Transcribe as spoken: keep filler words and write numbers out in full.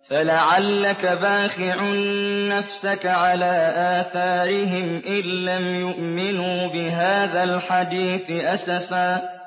فَلَعَلَّكَ بَاخِعٌ نَّفْسَكَ عَلَىٰ آثَارِهِمْ إِن لَّمْ يُؤْمِنُوا بِهَٰذَا الْحَدِيثِ أَسَفًا